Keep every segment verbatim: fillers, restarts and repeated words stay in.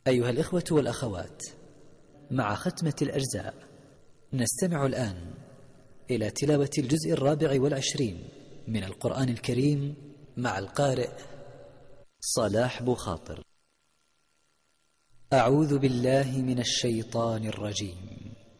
أيها الإخوة والأخوات، مع ختمة الأجزاء نستمع الآن إلى تلاوة الجزء الرابع والعشرين من القرآن الكريم مع القارئ صلاح بوخاطر. أعوذ بالله من الشيطان الرجيم.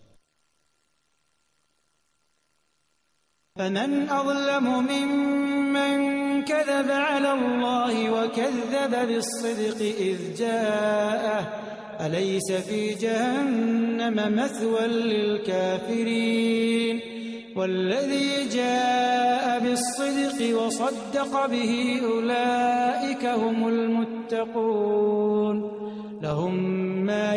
فمن أظلم ممن كذب على الله وكذب بالصدق إذ جاءه أليس في جهنم مثوى للكافرين والذي جاء بالصدق وصدق به أولئك هم المتقون لهم ما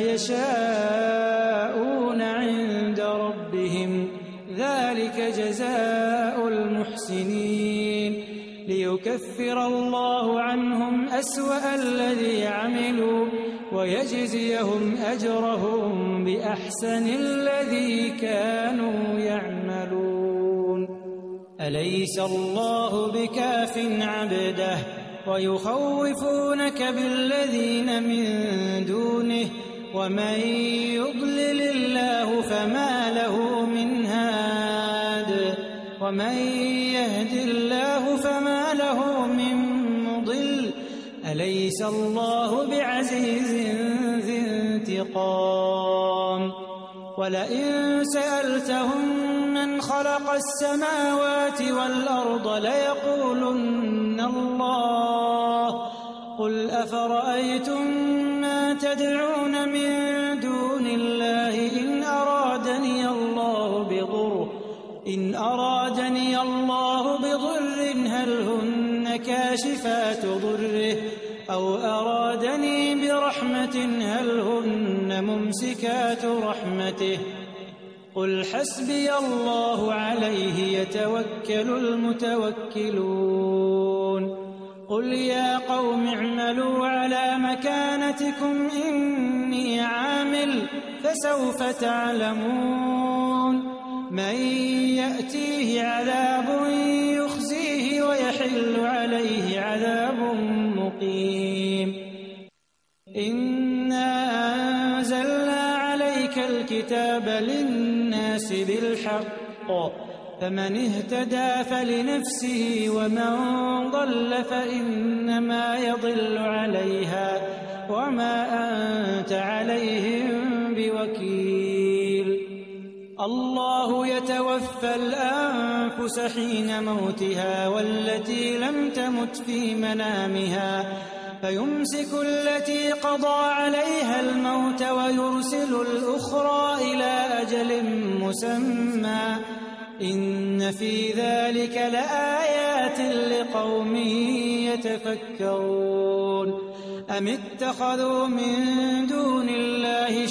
يشاءون عند ربهم ذلك جزاء المحسنين ليكفر الله عنهم أسوأ الذي عملوا ويجزيهم أجرهم بأحسن الذي كانوا يعملون. أليس الله بكاف عبده ويخوفونك بالذين من دونه ومن يضلل الله فما له من هاد ومن يهد الله فما له من مضل أليس الله بعزيز ذي انتقام. ولئن سألتهم من خلق السماوات والأرض ليقولن الله قل أفرأيتم ما تدعون من دون الله إن أرادني الله بضر إن أرادني الله بضر هل هن كاشفات ضره أو أرادني برحمة هل هن ممسكات رحمته قل حسبي الله عليه يتوكل المتوكلون. قل يا قوم اعملوا على مكانتكم إني عامل فسوف تعلمون من يأتيه عذاب يخزيه ويحل عليه عذاب مقيم. إنا أنزلنا عليك الكتاب للناس بالحق فمن اهتدى فلنفسه ومن ضل فإنما يضل عليها وما أنت عليهم بوكيل. الله يتوفى الأنفس حين موتها والتي لم تمت في منامها فيمسك التي قضى عليها الموت ويرسل الأخرى إلى أجل مسمى إن في ذلك لآيات لقوم يتفكرون. أم اتخذوا من دون الله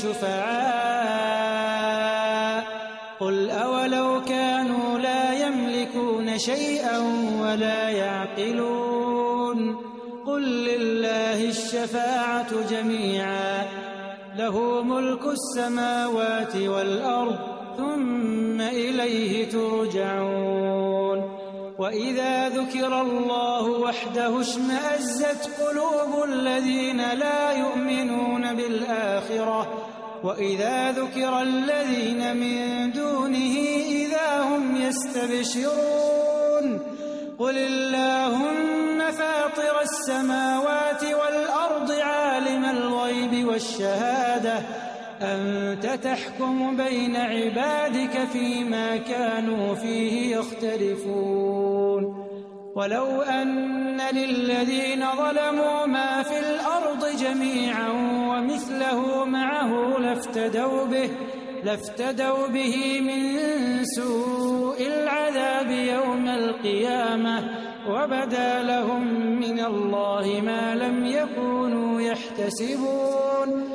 شفعاء قل أولو كانوا لا يملكون شيئا ولا يعقلون قل لله الشفاعة جميعا له ملك السماوات والأرض ثم إليه ترجعون. وإذا ذكر الله وحده اشمأزت قلوب الذين لا يؤمنون بالآخرة وإذا ذكر الذين من دونه إذا هم يستبشرون. قل اللهم فاطر السماوات والأرض عالم الغيب والشهادة أنت تحكم بين عبادك فيما كانوا فيه يختلفون. ولو أن للذين ظلموا ما في الأرض جميعا ومثله معه لافتدوا به لافتدوا به من سوء العذاب يوم القيامة وبدا لهم من الله ما لم يكونوا يحتسبون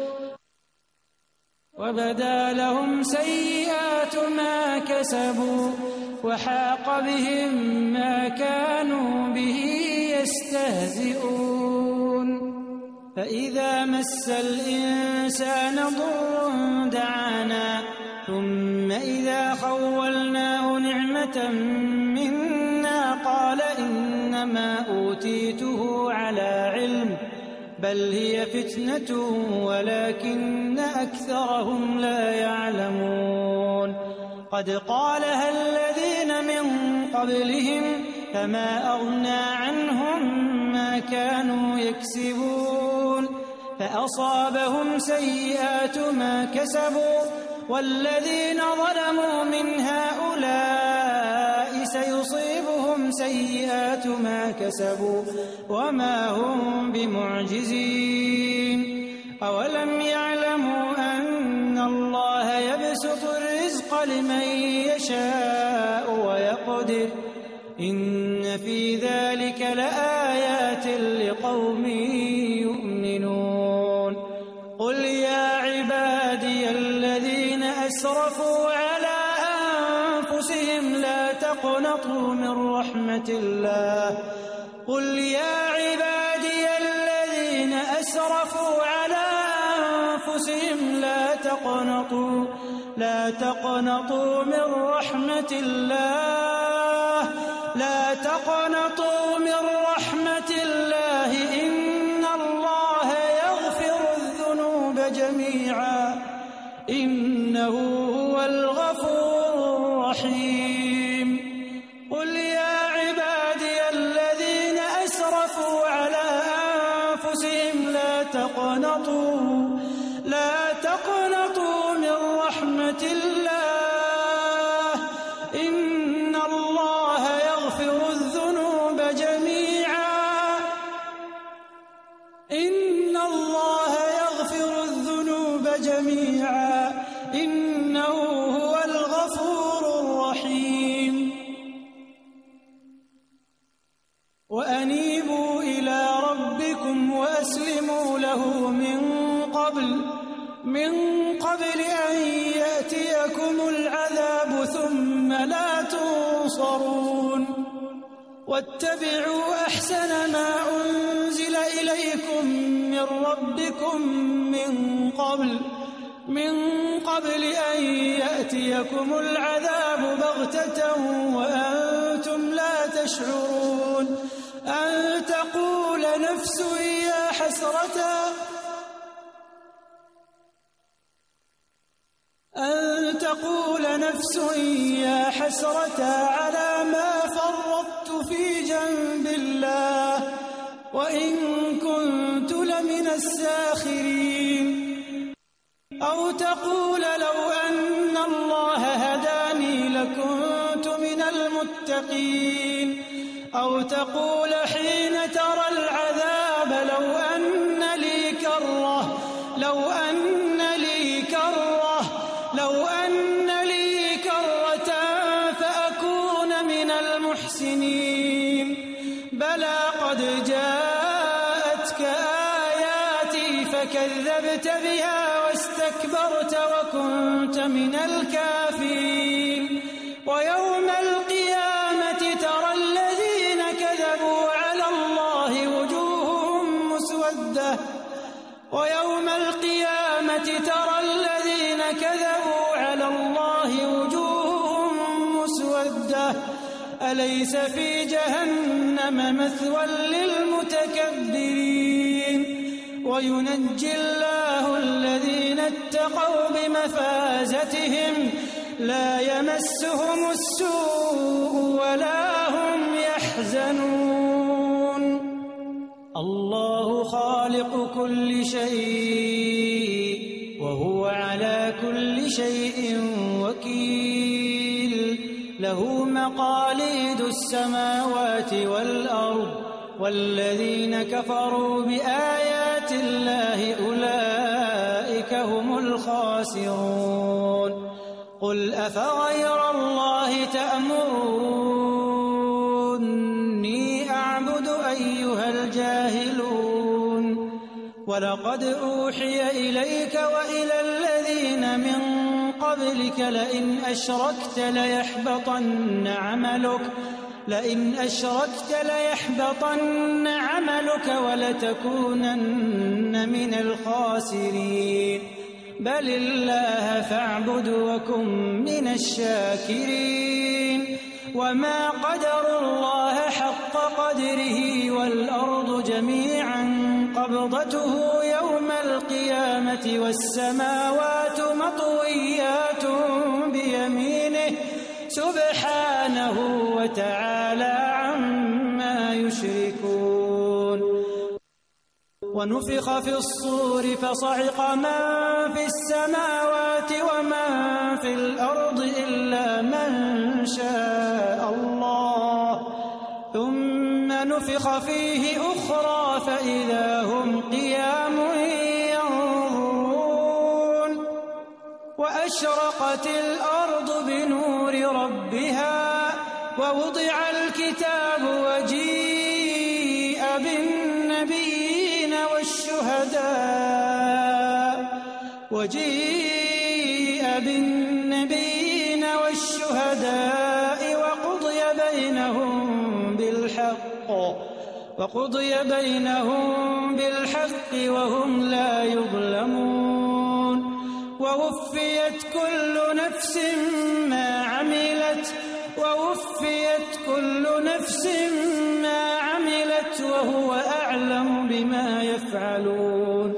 وبدا لهم سيئات ما كسبوا وحاق بهم ما كانوا به يستهزئون. فإذا مس الإنسان ضر دعانا ثم إذا خولناه نعمة منا قال إنما أوتيته على علم بل هي فتنة ولكن أكثرهم لا يعلمون قد قالها الذين من قبلهم فما أغنى عنهم ما كانوا يكسبون فأصابهم سيئات ما كسبوا والذين ظلموا من هؤلاء سيصيبهم سيئات ما كسبوا وما هم بمعجزين أولم يعلموا أن الله يبسط الرزق لمن يشاء ويقدر إن في ذلك لآيات لقوم يؤمنون قل يا عبادي الذين أسرفوا على أنفسهم لا تقنطوا من رحمة الله قل يا عبادي الذين أسرفوا على أنفسهم لا تقنطوا لا تقنطوا من رحمة الله لا تقنطوا من رحمة الله إن الله يغفر الذنوب جميعا إنه هو الغفور الرحيم قل يا عبادي الذين أسرفوا على أنفسهم لا تقنطوا لا تقنطوا من رحمة الله إن الله يغفر الذنوب جميعا إن الله يغفر الذنوب جميعا إنه هو الغفور الرحيم وأنيبوا إلى ربكم وأسلموا له من قبل من قبل أن يأتيكم العذاب ثم لا تنصرون واتبعوا أحسن ما أنزل إليكم من ربكم من قبل من قبل أن يأتيكم العذاب بغتة وأنتم لا تشعرون أن تقول نفس يا حسرة أن تقول نفس يا حسرة على ما فرطت في جنب الله وإن كنت لمن الساخرين أو تقول لو أن الله هداني لكنت من المتقين أو تقول حين ترى العذاب لو أن لي كرة لو أن لي كرة لو أن لي كرة فأكون من المحسنين بلى قد جاءتك آياتي فكذبت بها واستكبرت وكنت من الكافرين ويوم القيامة ترى الذين كذبوا على الله وجوههم مسودة ويوم القيامة ترى الذين كذبوا على الله وجوههم مسودة أليس في جهنم مثوى للمتكبرين وينجي الله الذين اتقوا بمفازتهم لا يمسهم السوء ولا هم يحزنون الله خالق كل شيء وهو على كل شيء وكيل له مقاليد السماوات والأرض والذين كفروا بآيات الله أولئك هم الخاسرون قل أفغير الله تأمروني أعبد أيها الجاهلون ولقد أوحي إليك وإلى الذين من قبلك لئن أشركت ليحبطن عملك لئن أشركت ليحبطن عملك ولتكونن من الخاسرين بل الله فاعبد وكن من الشاكرين وما قدروا الله حق قدره والأرض جميعا قبضته يوم القيامة والسماوات مطويات بيمينه سبحانه وتعالى عما يشركون. ونفخ في الصور فصعق من في السماوات ومن في الأرض إلا من شاء الله ثم نفخ فيه أخرى فإذا هم قيام ينظرون. وأشرقت الأرض بنور ربها ووضع الكتاب وجيء بالنبيين والشهداء وجيء بالنبيين والشهداء وقضي بينهم بالحق وقضي بينهم بالحق وهم لا يظلمون. ووفيت كل نفس ما عملت ووفيت كل نفس ما عملت وهو أعلم بما يفعلون.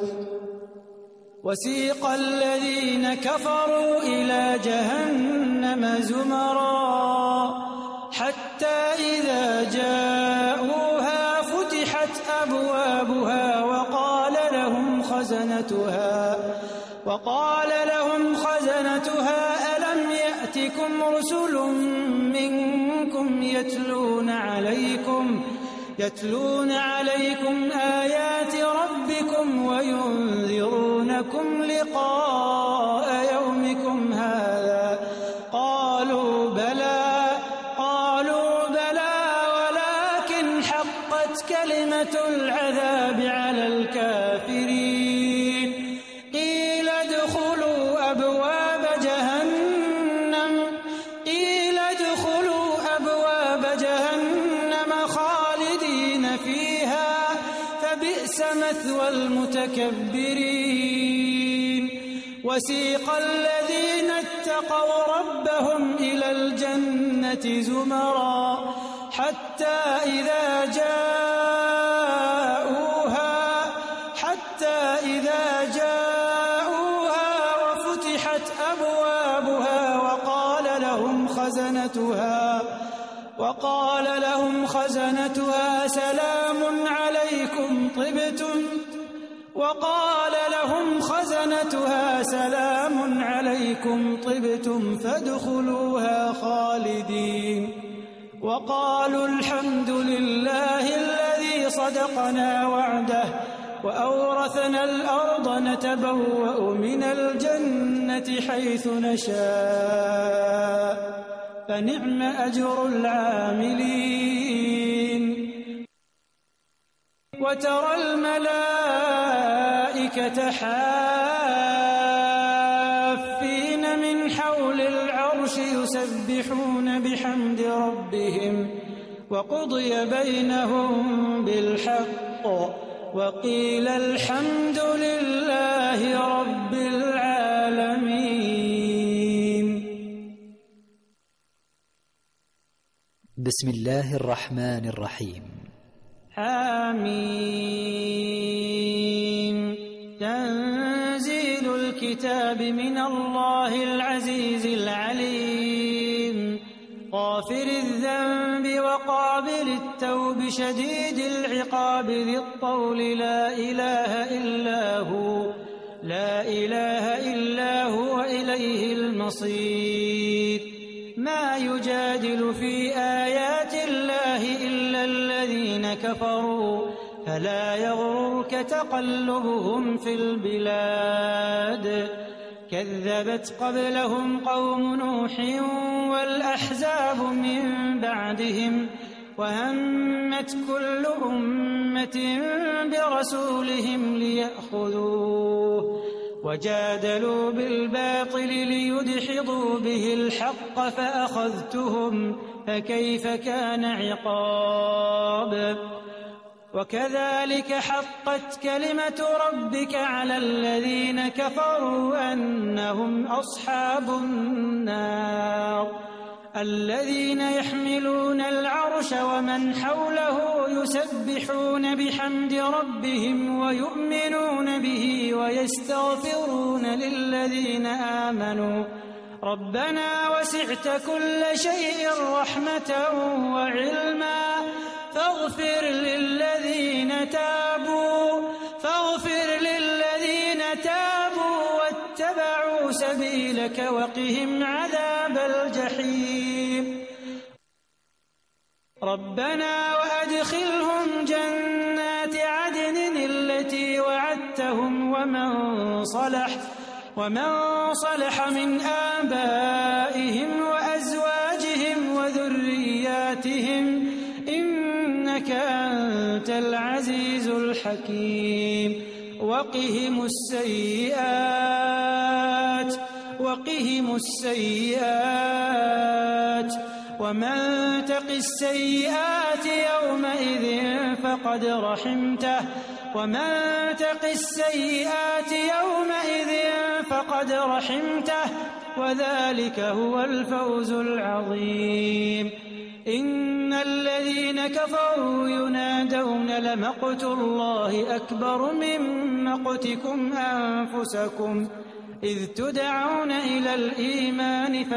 وسيق الذين كفروا إلى جهنم زمرا حتى إذا جاءوها فتحت أبوابها وقال لهم خزنتها وقال لهم خزنتها ألم يأتكم رسل منكم يتلون عليكم يتلون عليكم آيات ربكم وينذرونكم لقاء يومكم هذا قالوا بلى قالوا بلى ولكن حقت كلمة العذاب على الكافرين. قيل ادخلوا أبواب جهنم قيل ادخلوا أبواب جهنم خالدين فيها فبئس مثوى المتكبرين. وسيق الذين اتقوا ربهم إلى الجنة زمرا حتى إذا جاءوها حتى إذا جاءوها وفتحت أبوابها وقال لهم خزنتها وقال لهم خزنتها سلام عليكم طبتم وقال لهم خزنتها سلام عليكم طبتم فادخلوها خالدين. وقالوا الحمد لله الذي صدقنا وعده وأورثنا الأرض نتبوأ من الجنة حيث نشاء فنعم أجر العاملين. وترى الملائكة حافين من حول العرش يسبحون بحمد ربهم وقضي بينهم بالحق وقيل الحمد لله رب العالمين. بسم الله الرحمن الرحيم. حميم. تنزيل الكتاب من الله العزيز العليم غافر الذنب وقابل التوب شديد العقاب ذي الطول لا إله إلا هو لا إله إلا هو إليه المصير. ما يجادل في آيات الله إلا الذين كفروا فلا يغررك تقلبهم في البلاد. كذبت قبلهم قوم نوح والأحزاب من بعدهم وهمت كل أمة برسولهم ليأخذوه وجادلوا بالباطل ليدحضوا به الحق فأخذتهم فكيف كان عقاب. وكذلك حقت كلمة ربك على الذين كفروا أنهم أصحاب النار الذين يحملون العرش ومن حوله يسبحون بحمد ربهم ويؤمنون به ويستغفرون للذين آمنوا ربنا وسعت كل شيء رحمة وعلما فاغفر للذين تابوا فاغفر للذين تابوا واتبعوا سبيلك وقهم عذاب الجحيم ربنا وأدخلهم جنات عدن التي وعدتهم ومن صلح ومن صلح من آبائهم وأزواجهم وذرياتهم إنك أنت العزيز الحكيم وقهم السيئات وقهم السيئات ومن تق السيئات يومئذ فقد رحمته ومن تق السيئات يومئذ فقد رحمته وذلك هو الفوز العظيم إن الذين كفروا ينادون لمقت الله أكبر من مقتكم أنفسكم إذ تدعون إلى الإيمان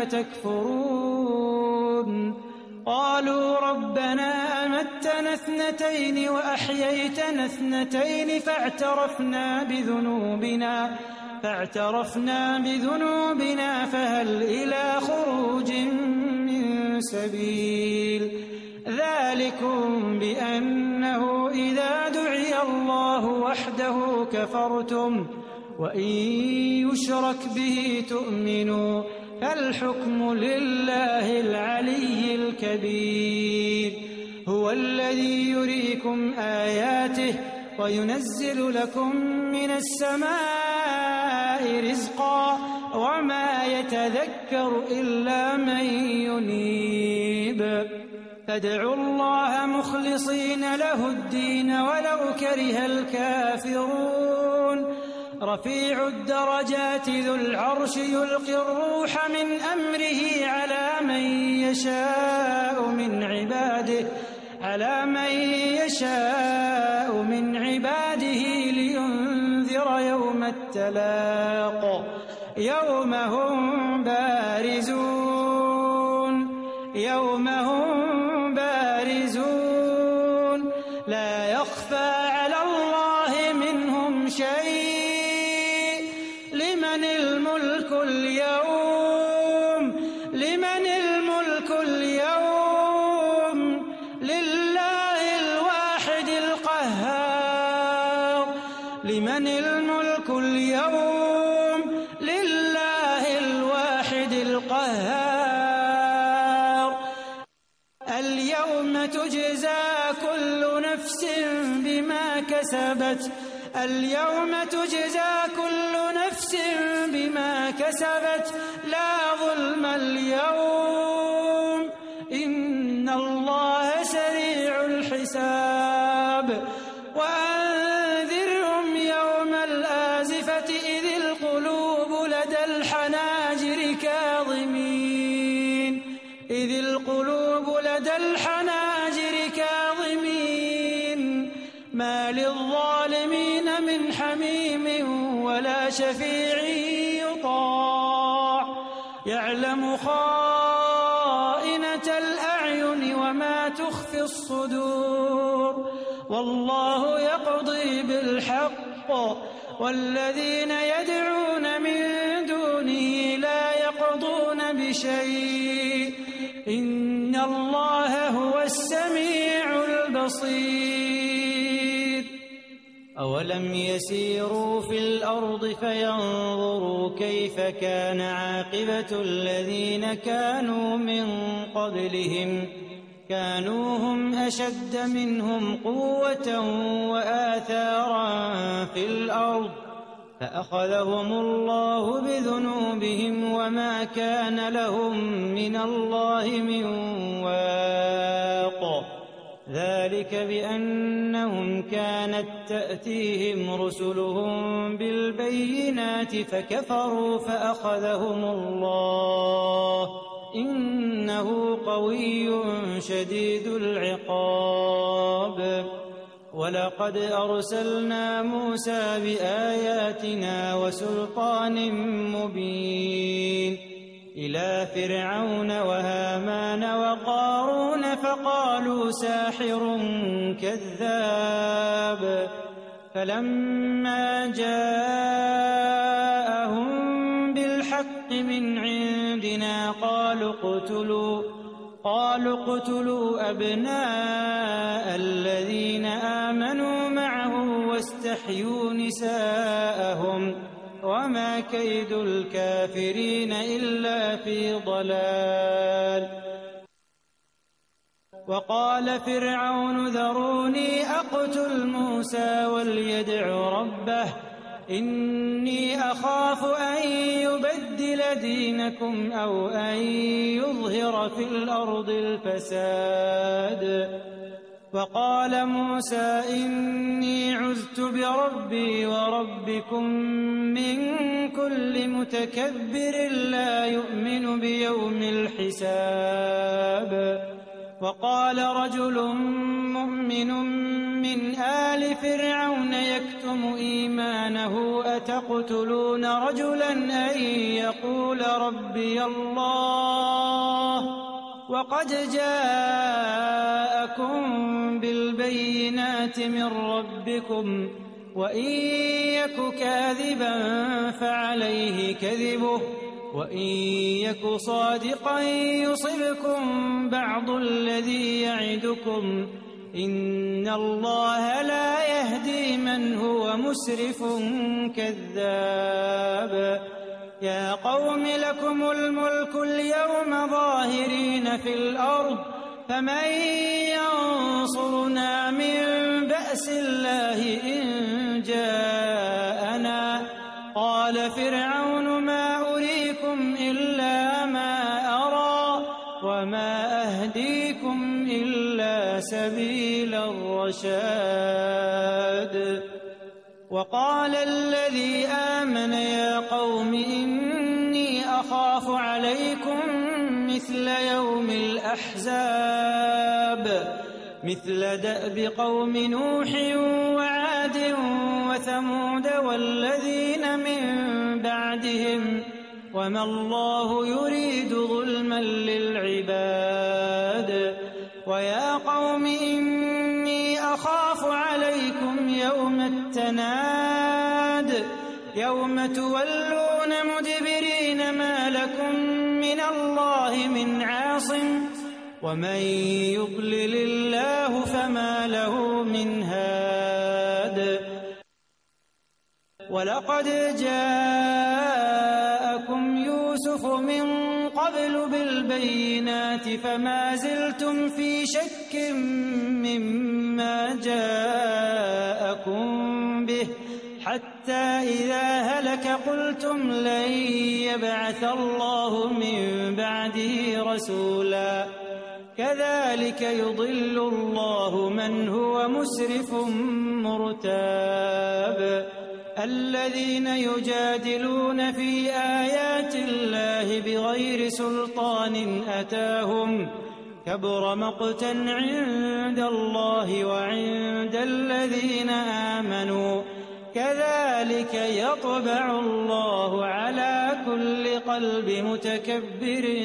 فتكفرون قالوا ربنا أمتنا اثنتين وأحييتنا اثنتين فاعترفنا بذنوبنا فاعترفنا بذنوبنا فهل إلى خروج من سبيل ذلكم بأنه إذا دعي الله وحده كفرتم وإن يشرك به تؤمنوا فالحكم لله العلي الكبير هو الذي يريكم آياته وينزل لكم من السماء رزقا وما يتذكر إلا من ينيب فادعوا الله مخلصين له الدين ولو كره الكافرون رفيع الدرجات ذو العرش يلقي الروح من أمره على من يشاء من عباده على من يشاء من عباده لينذر يوم التلاق يوم هم بارزون يوم هم بارزون لا يخفى على الله منهم شيء لمن الملك اليوم لمن الملك اليوم لله الواحد القهار لمن الملك اليوم لله الواحد القهار اليوم تجزى كل نفس بما كسبت اليوم تجزى كل نفس بما كسبت لا ظلم اليوم إن الله سريع الحساب وأنذرهم يوم الآزفة إذ القلوب لدى الحناجر كاظمين إذ القلوب لدى الحناجر كاظمين ما للظالمين من حميم ولا شفيع يطاع يعلم خائنة الأعين وما تخفي الصدور والله يقضي بالحق والذين يدعون من دونه لا يقضون بشيء إن الله هو السميع البصير أولم يسيروا في الأرض فينظروا كيف كان عاقبة الذين كانوا من قبلهم كانوا هم أشد منهم قوة وآثارا في الأرض فأخذهم الله بذنوبهم وما كان لهم من الله من واق ذلك بأنهم كانت تأتيهم رسلهم بالبينات فكفروا فأخذهم الله إنه قوي شديد العقاب ولقد أرسلنا موسى بآياتنا وسلطان مبين إلى فرعون وهامان وقارون فقالوا ساحر كذاب فلما جاءهم بالحق من عندنا قالوا اقتلوا قالوا اقتلوا أبناء الذين آمنوا معه واستحيوا نساءهم وما كيد الكافرين إلا في ضلال وقال فرعون ذروني أقتل موسى وليدع ربه إني أخاف أن يبدل دينكم أو أن يظهر في الأرض الفساد وقال موسى إني عذت بربي وربكم من كل متكبر لا يؤمن بيوم الحساب وقال رجل مؤمن من آل فرعون يكتم إيمانه أتقتلون رجلا أن يقول ربي الله وقد جاءكم بالبينات من ربكم وإن يك كاذبا فعليه كذبه وإن يك صادقا يصبكم بعض الذي يعدكم إن الله لا يهدي من هو مسرف كذاب يا قوم لكم الملك اليوم ظاهرين في الأرض فمن ينصرنا من بأس الله إن جاءنا قال فرعون ما أريكم إلا ما أرى وما أهديكم إلا سبيل الرشاد وقال الذي آمن يا قوم إني أخاف عليكم مثل يوم الأحزاب مثل دأب قوم نوح وعاد وثمود والذين من بعدهم وما الله يريد ظلما للعباد ويا قوم إني أخاف عليكم يوم التناد يوم تولون مدبرين ما لكم من الله من عاصم ومن يضلل الله فما له من هاد ولقد جاءكم يوسف من قبل بالبينات فما زلتم في شك مما جاءكم به حتى إذا هلك قلتم لن يبعث الله من بعده رسولا كذلك يضل الله من هو مسرف مرتاب الذين يجادلون في آيات الله بغير سلطان أتاهم كبر مقتا عند الله وعند الذين آمنوا كذلك يطبع الله على كل قلب متكبر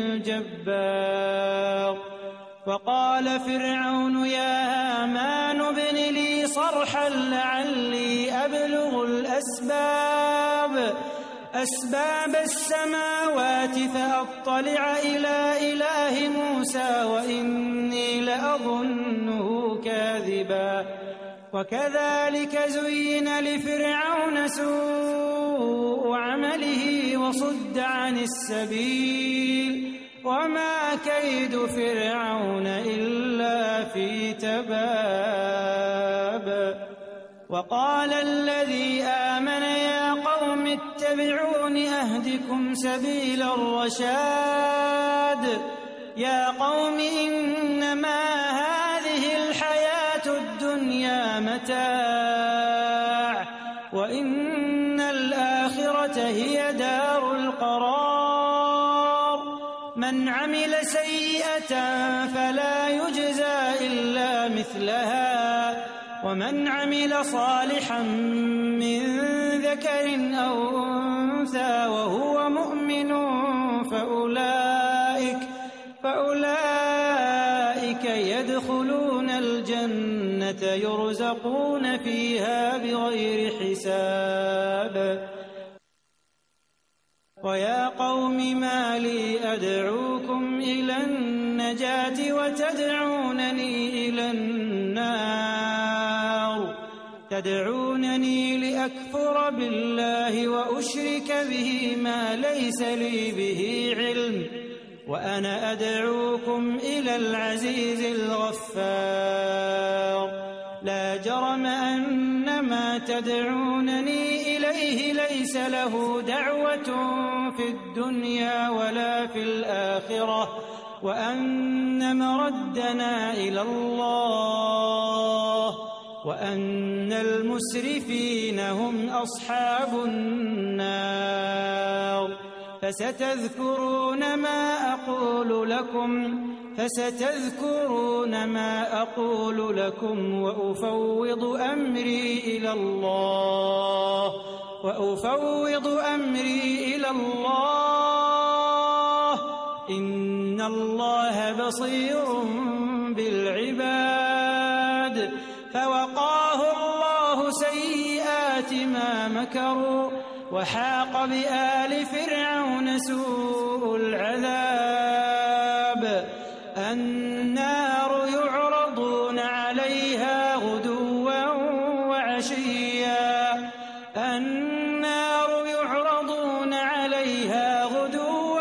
جبار وقال فرعون يا هامان ابن لي صرحا لعلي أبلغ الأسباب أسباب السماوات فأطلع إلى إله موسى وإني لأظنه كاذبا وكذلك زين لفرعون سوء عمله وصد عن السبيل وما كيد فرعون إلا في تباب وقال الذي آمن يا قوم اتبعون أهدكم سبيل الرشاد يا قوم إنما هذه الحياة الدنيا متاع وإن الآخرة هي دار القرار من عمل سيئة فلا يجزى إلا مثلها ومن عمل صالحا من ذكر أو أنثى وهو مؤمن فأولئك, فأولئك يدخلون الجنة يرزقون فيها بغير حساب. ويا قوم ما لي أدعوكم إلى النجاة وتدعونني إلى النار تدعونني لأكفر بالله وأشرك به ما ليس لي به علم وأنا أدعوكم إلى العزيز الغفار. لا جرم أن ما تدعونني إليه ليس له دعوة في الدنيا ولا في الآخرة وأن مردنا إلى الله وأن المسرفين هم أصحاب النار. فستذكرون ما أقول لكم فستذكرون ما أقول لكم وأفوض أمري إلى الله وأفوض أمري إلى الله إن الله بصير بالعباد. فوقاه الله سيئات ما مكروا وحاق بآل فرعون سوء العذاب. النار يعرضون عليها غدوا وعشيا النار يعرضون عليها غدوا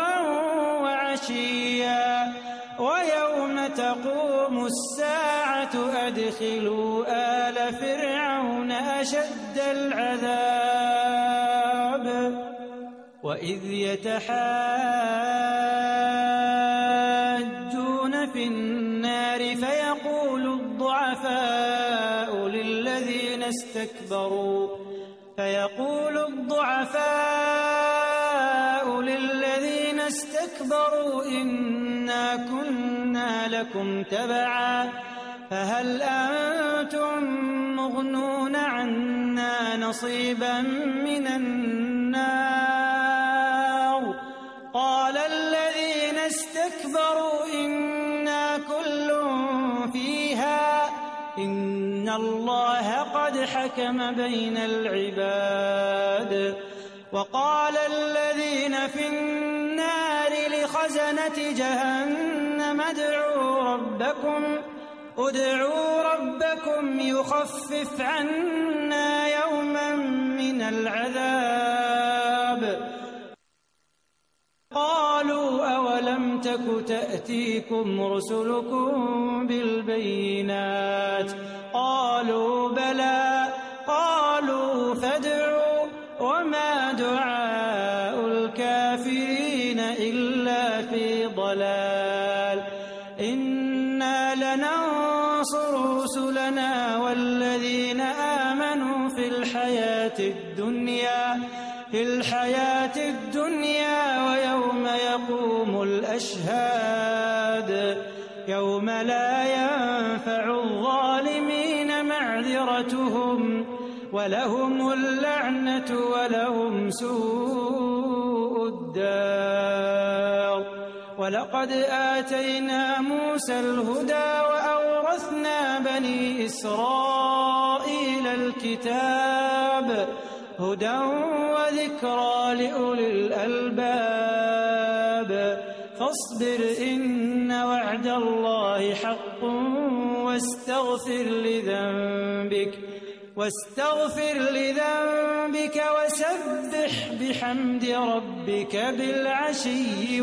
وعشيا ويوم تقوم الساعة أدخلوا آل فرعون أشد العذاب. وإذ يتحاجون في النار فيقول الضعفاء للذين استكبروا فيقول الضعفاء للذين استكبروا إنا كنا لكم تبعا فهل أنتم مغنون عنا نصيبا من النار. قال الذين استكبروا إنا كل فيها إن الله قد حكم بين العباد. وقال الذين في النار لخزنة جهنم ادعوا ربكم ادعوا ربكم يخفف عنا يوما من العذاب. قالوا أولم تك تأتيكم رسلكم بالبينات قالوا بلى قالوا فادعوا وما دعاء الكافرين إلا في ضلال. إنا لننصر رسلنا والذين آمنوا في الحياة الدنيا في الحياة الدنيا ويوم يقوم الأشهاد يوم لا ينفع الظالمين معذرتهم ولهم اللعنة ولهم سوء الدار. ولقد آتينا موسى الهدى وأورثنا بني إسرائيل الكتاب هدى وذكرى لأولي الألباب. فاصبر إن وعد الله حق واستغفر لذنبك واستغفر لذنبك وسبح بحمد ربك بالعشي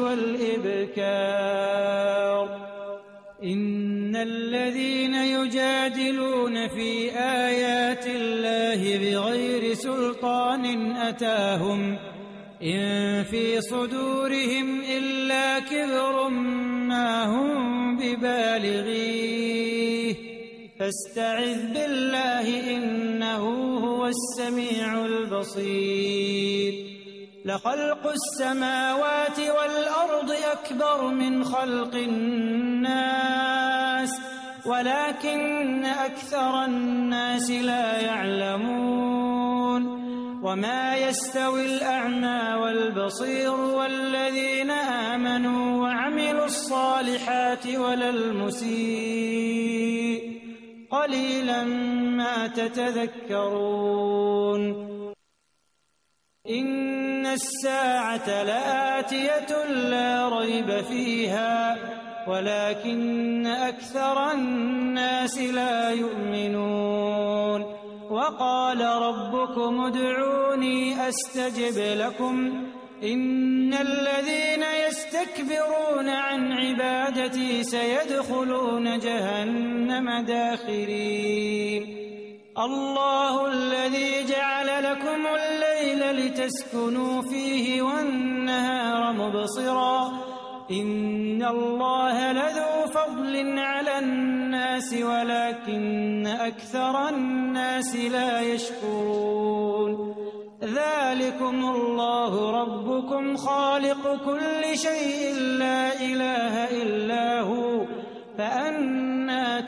والإبكار. إن الذين يجادلون في آيات الله بغير سلطان أتاهم إن في صدورهم إلا كبر ما هم ببالغيه فاستعذ بالله إنه هو السميع البصير. لخلق السماوات والأرض أكبر من خلق الناس ولكن أكثر الناس لا يعلمون وما يستوي الأعمى والبصير والذين آمنوا وعملوا الصالحات ولا المسيء قليلا ما تتذكرون إن الساعة لآتية لا ريب فيها ولكن أكثر الناس لا يؤمنون وقال ربكم ادعوني أستجب لكم إن الذين يستكبرون عن عبادتي سيدخلون جهنم داخرين الله الذي جعل لكم الليل لتسكنوا فيه والنهار مبصرا إن الله لذو فضل على الناس ولكن أكثر الناس لا يشكرون ذلكم الله ربكم خالق كل شيء لا إله إلا هو فأنى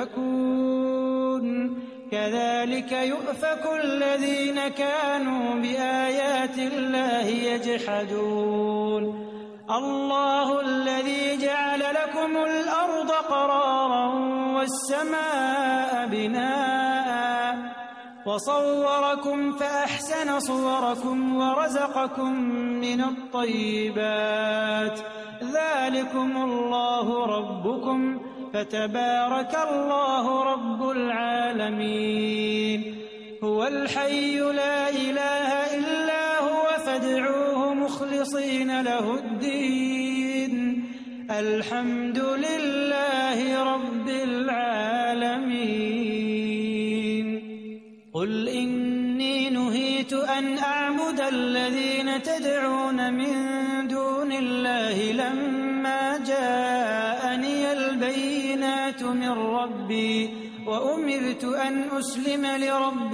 تؤفكون كذلك يؤفك الذين كانوا بآيات الله يجحدون الله الذي جعل لكم الأرض قرارا والسماء بناء وصوركم فأحسن صوركم ورزقكم من الطيبات ذلكم الله ربكم فتبارك الله رب العالمين هو الحي لا إله إلا هو فادعوه مخلصين له الدين الحمد لله رب العالمين قل إني نهيت أن أعبد الذين تدعون من دون الله لما جاءني البينات من ربي وأمرت أن أسلم لرب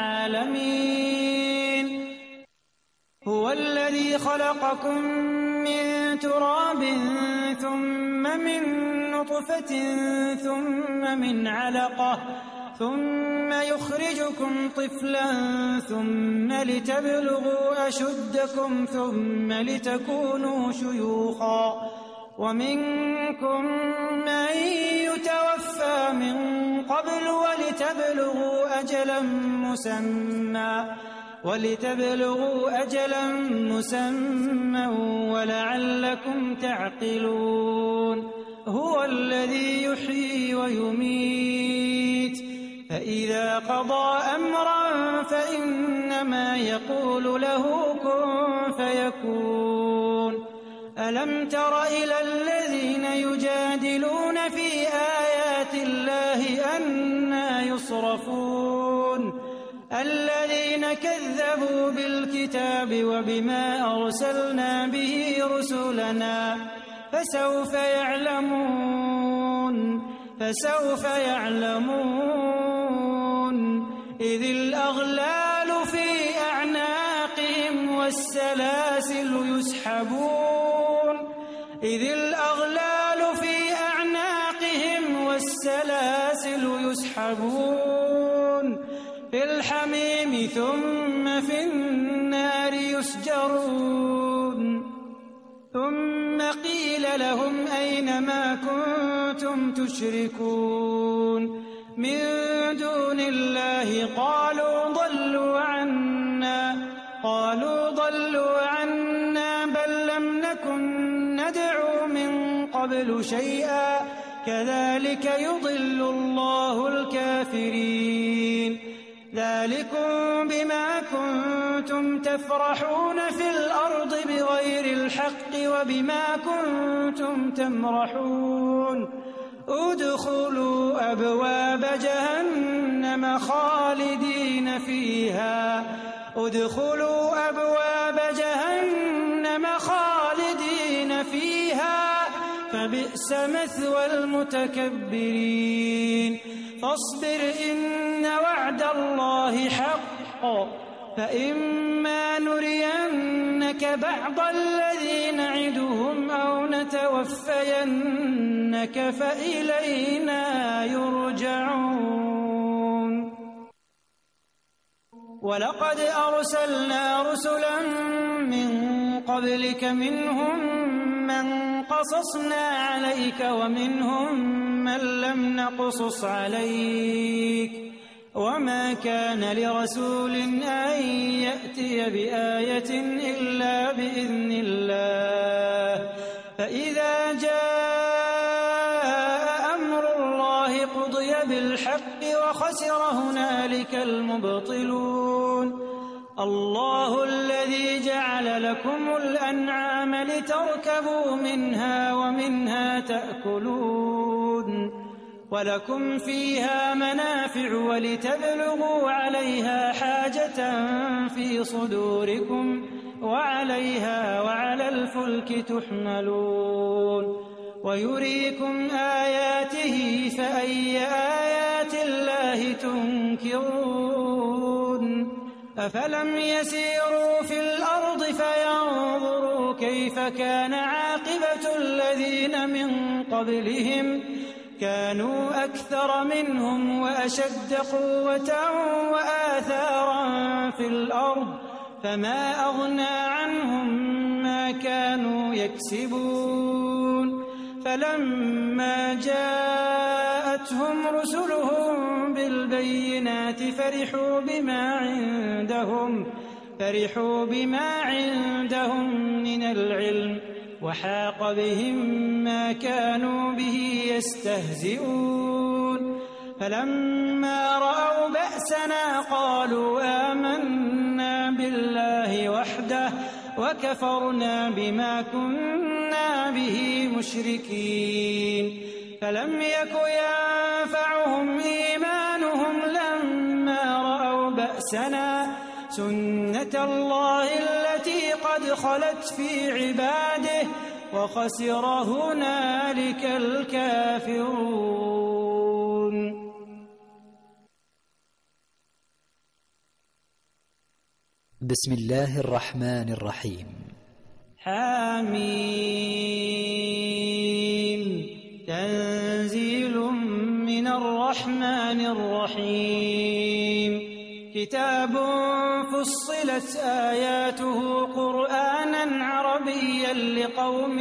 العالمين هو الذي خلقكم من تراب ثم من نطفة ثم من علقة ثم يخرجكم طفلا ثم لتبلغوا أشدكم ثم لتكونوا شيوخا ومنكم من يتوفى من قبل ولتبلغوا أجلا مسمى ولتبلغوا أجلا مسمى ولعلكم تعقلون هو الذي يحيي ويميت فإذا قضى أمرا فإنما يقول له كن فيكون ألم تر إلى الذين يجادلون في آيات الله أنى يصرفون الذين كذبوا بالكتاب وبما أرسلنا به رسلنا فسوف يعلمون فسوف يعلمون إذ الأغلال في أعناقهم والسلاسل يسحبون إذ الأغلال في أعناقهم والسلاسل يسحبون في الحميم ثم في النار يسجرون ثم قيل لهم أين ما كنتم تشركون من دون الله قالوا ضلوا عنا قالوا ضلوا عنا بل لم نكن ندعو من قبل شيئا كذلك يضل الله الكافرين ذلكم بما كنتم تفرحون في الأرض بغير الحق وبما كنتم تمرحون ادخلوا أبواب جهنم خالدين فيها ادخلوا أبواب جهنم خالدين فيها فبئس مثوى المتكبرين فاصبر إن وعد الله حق فإما نرين نُرِيَنَّكَ بَعْضَ الَّذِي نَعِدُهُمْ أَوْ نَتَوَفَّيَنَّكَ فَإِلَيْنَا يُرْجَعُونَ وَلَقَدْ أَرْسَلْنَا رُسُلًا مِّن قَبْلِكَ مِنْهُم مَّن قَصَصْنَا عَلَيْكَ وَمِنْهُم مَّن لَّمْ نَقْصُصْ عَلَيْكَ وَمَا كَانَ لِرَسُولٍ أَن يَأْتِيَ بِآيَةٍ إِلَّا بِإِذْنِ اللَّهِ فَإِذَا جَاءَ أَمْرُ اللَّهِ قُضِيَ بِالْحَقِّ وَخَسِرَ هُنَالِكَ الْمُبْطِلُونَ اللَّهُ الَّذِي جَعَلَ لَكُمُ الْأَنْعَامَ لِتَرْكَبُوا مِنْهَا وَمِنْهَا تَأْكُلُونَ وَلَكُمْ فِيهَا مَنَافِعُ وَلِتَبْلُغُوا عَلَيْهَا حَاجَةً فِي صُدُورِكُمْ وَعَلَيْهَا وَعَلَى الْفُلْكِ تُحْمَلُونَ وَيُرِيكُمْ آيَاتِهِ فَأَيَّ آيَاتِ اللَّهِ تُنكِرُونَ أَفَلَمْ يَسِيرُوا فِي الْأَرْضِ فَيَنظُرُوا كَيْفَ كَانَ عَاقِبَةُ الَّذِينَ مِن قَبْلِهِمْ كَانُوا أَكْثَرَ مِنْهُمْ وَأَشَدَّ قُوَّةً وَآثَارًا فِي الْأَرْضِ فَمَا أَغْنَىٰ عَنْهُم مَّا كَانُوا يَكْسِبُونَ فَلَمَّا جَاءَتْهُمْ رُسُلُهُم بِالْبَيِّنَاتِ فَرِحُوا بِمَا عِندَهُمْ فَرِحُوا بِمَا عِندَهُم مِّنَ الْعِلْمِ وَحَاقَ بِهِم مَّا كَانُوا بِهِ يَسْتَهْزِئُونَ فَلَمَّا رَأَوْا بَأْسَنَا قَالُوا آمَنَّا بِاللَّهِ وَحْدَهُ وَكَفَرْنَا بِمَا كُنَّا بِهِ مُشْرِكِينَ فَلَمْ يَكُ يَنفَعُهُمْ إِيمَانُهُمْ لَمَّا رَأَوْا بَأْسَنَا سُنَّتَ اللَّهِ الَّتِي قَدْ خَلَتْ فِي عِبَادِهِ وَخَسِرَ هُنَالِكَ الْكَافِرُونَ بسم الله الرحمن الرحيم حميم تنزيل من الرحمن الرحيم كتاب فصلت آياته قرآنا عربيا لقوم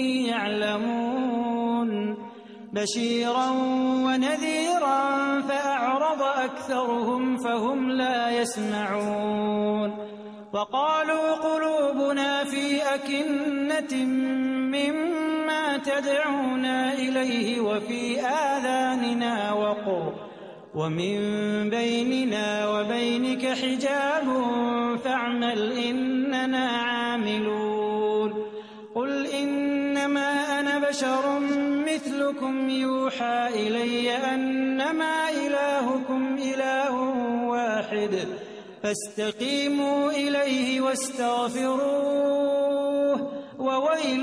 يعلمون بشيرا ونذيرا فأعرض أكثرهم فهم لا يسمعون وقالوا قلوبنا في أكنة مما تدعونا إليه وفي آذاننا وقر ومن بيننا وبينك حجاب فاعمل إننا عاملون قل إنما أنا بشر مثلكم يوحى إلي أنما إلهكم إله واحد فاستقيموا إليه واستغفروه وويل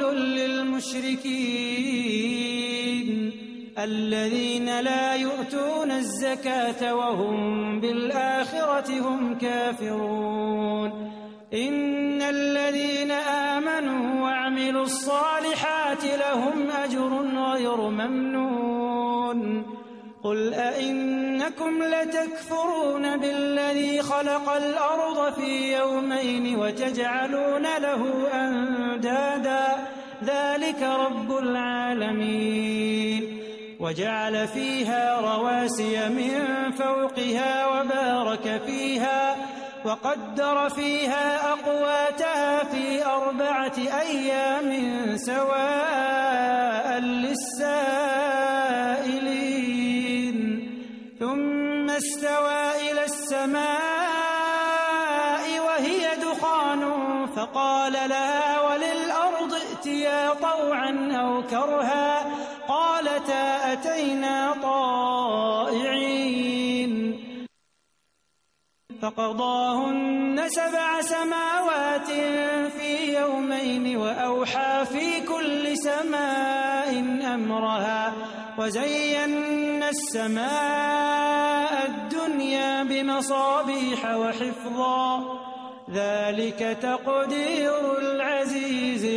للمشركين الذين لا يؤتون الزكاة وهم بالآخرة هم كافرون إن الذين آمنوا وعملوا الصالحات لهم أجر غير ممنون قل أئنكم لتكفرون بالذي خلق الأرض في يومين وتجعلون له أندادا ذلك رب العالمين وجعل فيها رواسي من فوقها وبارك فيها وقدر فيها أقواتها في أربعة أيام سواء للسائلين ثم استوى إلى السماء وهي دخان فقال لها وللأرض ائتيا طوعا أو كرها قالتا أتينا طائعين فقضاهن سبع سماوات في يومين وأوحى في كل سماء أمرها وزينا السماء الدنيا بمصابيح وحفظا ذلك تقدير العزيز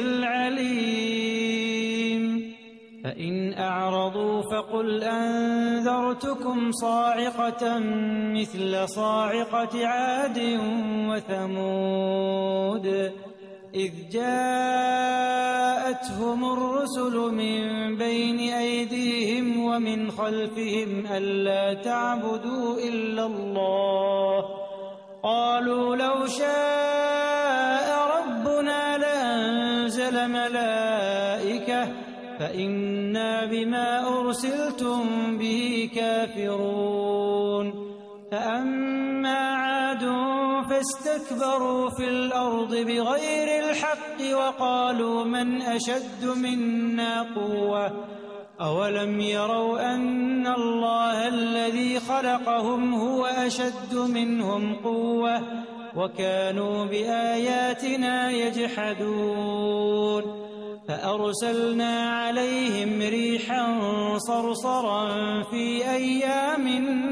العليم. فإن أعرضوا فقل أنذرتكم صاعقة مثل صاعقة عاد وثمود إذ جاءتهم الرسل من بين أيديهم ومن خلفهم ألا تعبدوا إلا الله قالوا لو شاء ربنا لأنزل ملائكة فإنا بما أرسلتم به كافرون. فأما عاد فاستكبروا في الأرض بغير الحق وقالوا من أشد منا قوة أولم يروا أن الله الذي خلقهم هو أشد منهم قوة وكانوا بآياتنا يجحدون. فأرسلنا عليهم ريحا صرصرا في أيام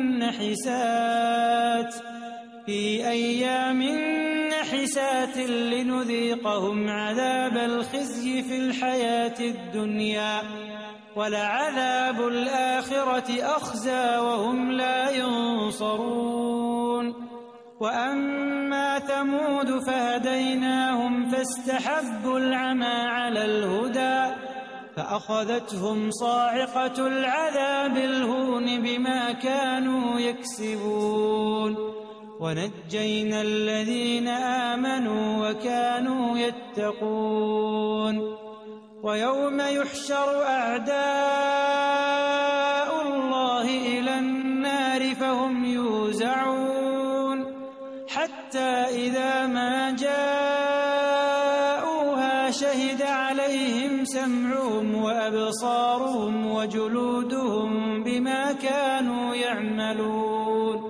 نحسات في أيام نحسات لنذيقهم عذاب الخزي في الحياة الدنيا ولعذاب الآخرة أخزى وهم لا ينصرون. وأما ثمود فهديناهم فاستحبوا العمى على الهدى فأخذتهم صاعقة العذاب الهون بما كانوا يكسبون. ونجينا الذين آمنوا وكانوا يتقون. ويوم يحشر أعداء الله إلى النار فهم يوزعون حتى إذا ما جاءوها شهد عليهم سمعهم وأبصارهم وجلودهم بما كانوا يعملون.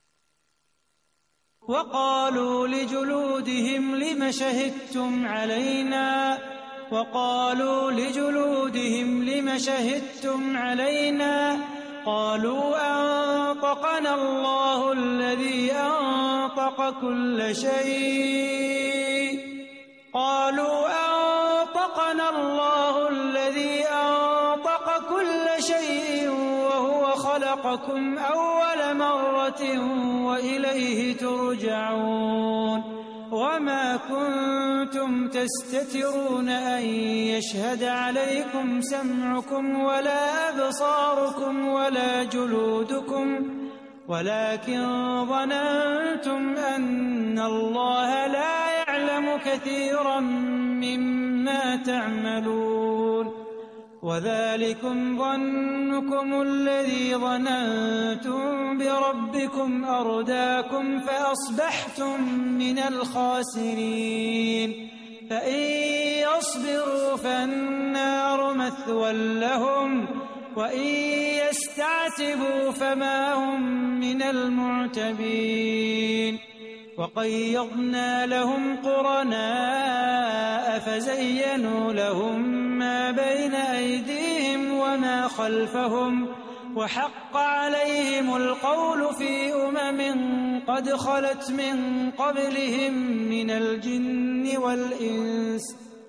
وقالوا لجلودهم لم شهدتم علينا وقالوا لجلودهم لم شهدتم علينا قالوا أنطقنا الله الذي أنطق كل شيء قالوا أنطقنا الله الذي أنطق كل شيء وهو خلقكم أول مرة وإليه ترجعون. وما كنتم تستترون أن يشهد عليكم سمعكم ولا أبصاركم ولا جلودكم ولكن ظننتم أن الله لا يعلم كثيرا مما تعملون. وذلكم ظنكم الذي ظننتم بربكم أرداكم فأصبحتم من الخاسرين. فإن يصبروا فالنار مثوى لهم وإن يستعتبوا فما هم من المعتبين. وقيضنا لهم قرناء فزينوا لهم ما بين أيديهم وما خلفهم وحق عليهم القول في أمم قد خلت من قبلهم من الجن والإنس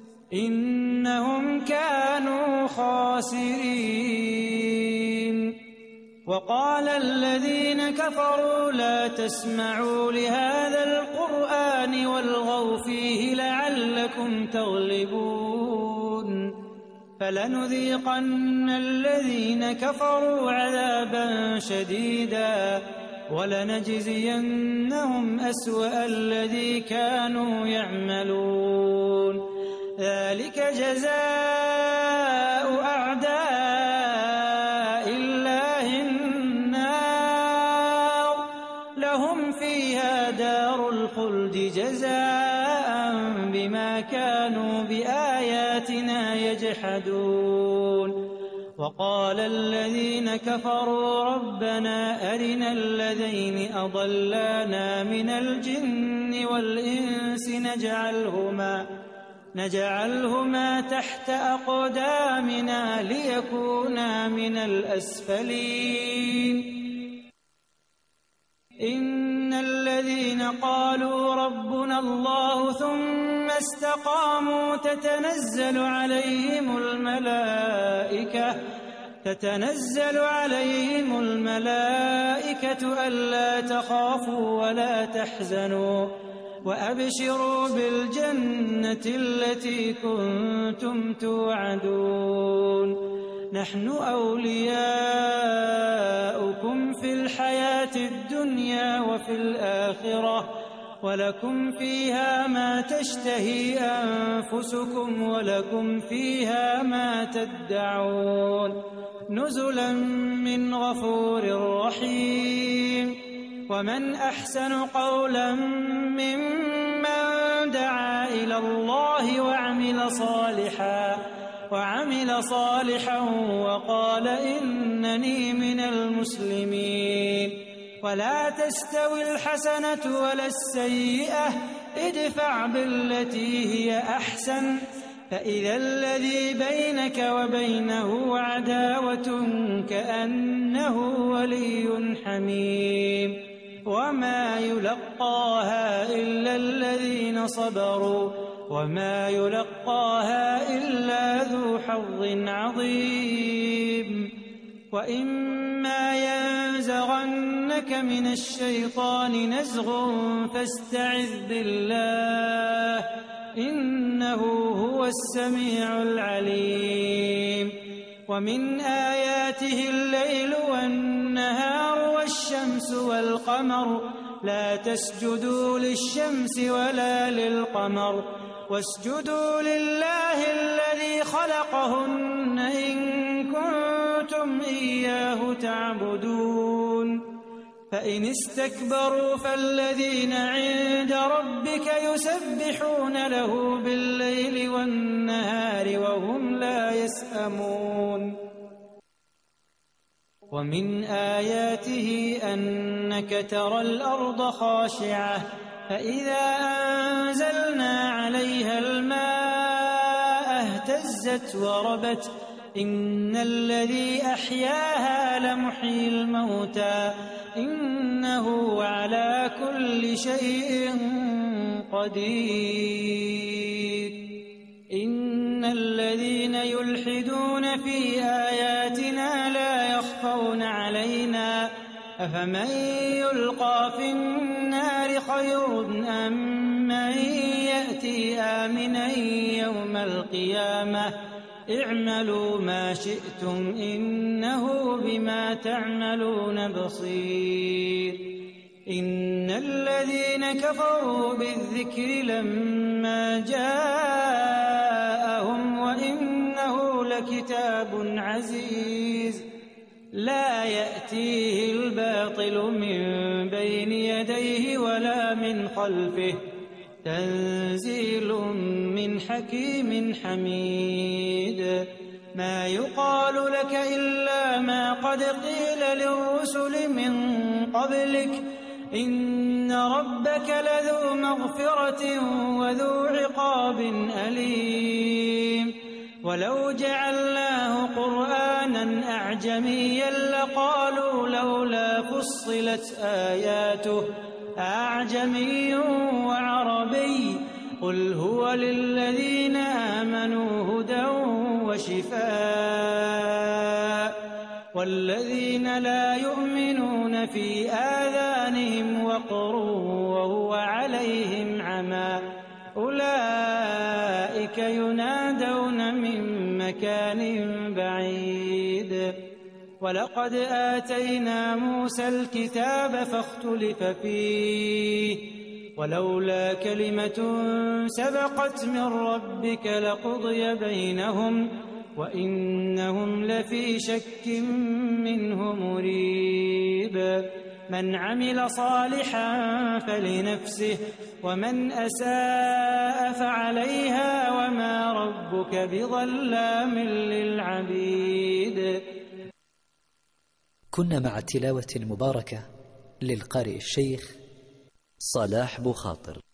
إنهم كانوا خاسرين. وقال الذين كفروا لا تسمعوا لهذا القرآن والغوا فيه لعلكم تغلبون. فلنذيقن الذين كفروا عذابا شديدا ولنجزينهم أسوأ الذي كانوا يعملون. ذلك جزاء أعداء الله النار لهم فيها دار الخلد جزاء بما كانوا بآياتنا يجحدون. وقال الذين كفروا ربنا أرنا الذين أضلانا من الجن والإنس نجعلهما نجعلهما تحت أقدامنا ليكونا من الأسفلين. إن الذين قالوا ربنا الله ثم استقاموا تتنزل عليهم الملائكة تتنزل عليهم الملائكة ألا تخافوا ولا تحزنوا وأبشروا بالجنة التي كنتم توعدون نحن أولياؤكم في الحياة الدنيا وفي الآخرة ولكم فيها ما تشتهي أنفسكم ولكم فيها ما تدعون نزلا من غفور رحيم ومن أحسن قولا ممن دعا إلى الله وعمل صالحا وعمل صالحا وقال إنني من المسلمين ولا تستوي الحسنة ولا السيئة ادفع بالتي هي أحسن فإذا الذي بينك وبينه عداوة كأنه ولي حميم وما يلقاها إلا الذين صبروا وما يلقاها إلا ذو حظ عظيم وإما ينزغنك من الشيطان نزغ فاستعذ بالله إنه هو السميع العليم ومن آياته الليل والنهار والشمس والقمر لا تسجدوا للشمس ولا للقمر واسجدوا لله الذي خلقهن إن كنتم إياه تعبدون فإن استكبروا فالذين عند ربك يسبحون له بالليل والنهار وهم لا يسأمون ومن آياته أنك ترى الأرض خاشعة فإذا أنزلنا عليها الماء اهتزت وربت إن الذي أحياها لمحيي الموتى إنه على كل شيء قدير إن الذين يلحدون في آياتنا لا يخفون علينا أفمن يلقى في النار خير أم من يأتي آمنا يوم القيامة اعملوا ما شئتم إنه بما تعملون بصير إن الذين كفروا بالذكر لما جاءهم وإنه لكتاب عزيز لا يأتيه الباطل من بين يديه ولا من خلفه تنزيل من حكيم حميد ما يقال لك إلا ما قد قيل للرسل من قبلك إن ربك لذو مغفرة وذو عقاب أليم ولو جعلناه قرآنا أعجميا لقالوا لولا فصلت آياته أعجمي وعربي قل هو للذين آمنوا هدى وشفاء والذين لا يؤمنون في آذانهم وقر وهو عليهم عمى أولئك ينادون من مكان بعيد ولقد آتينا موسى الكتاب فاختلف فيه ولولا كلمة سبقت من ربك لقضي بينهم وإنهم لفي شك منه مريب من عمل صالحا فلنفسه ومن أساء فعليها وما ربك بظلام للعبيد. كنا مع التلاوة المباركة للقارئ الشيخ صلاح بوخاطر.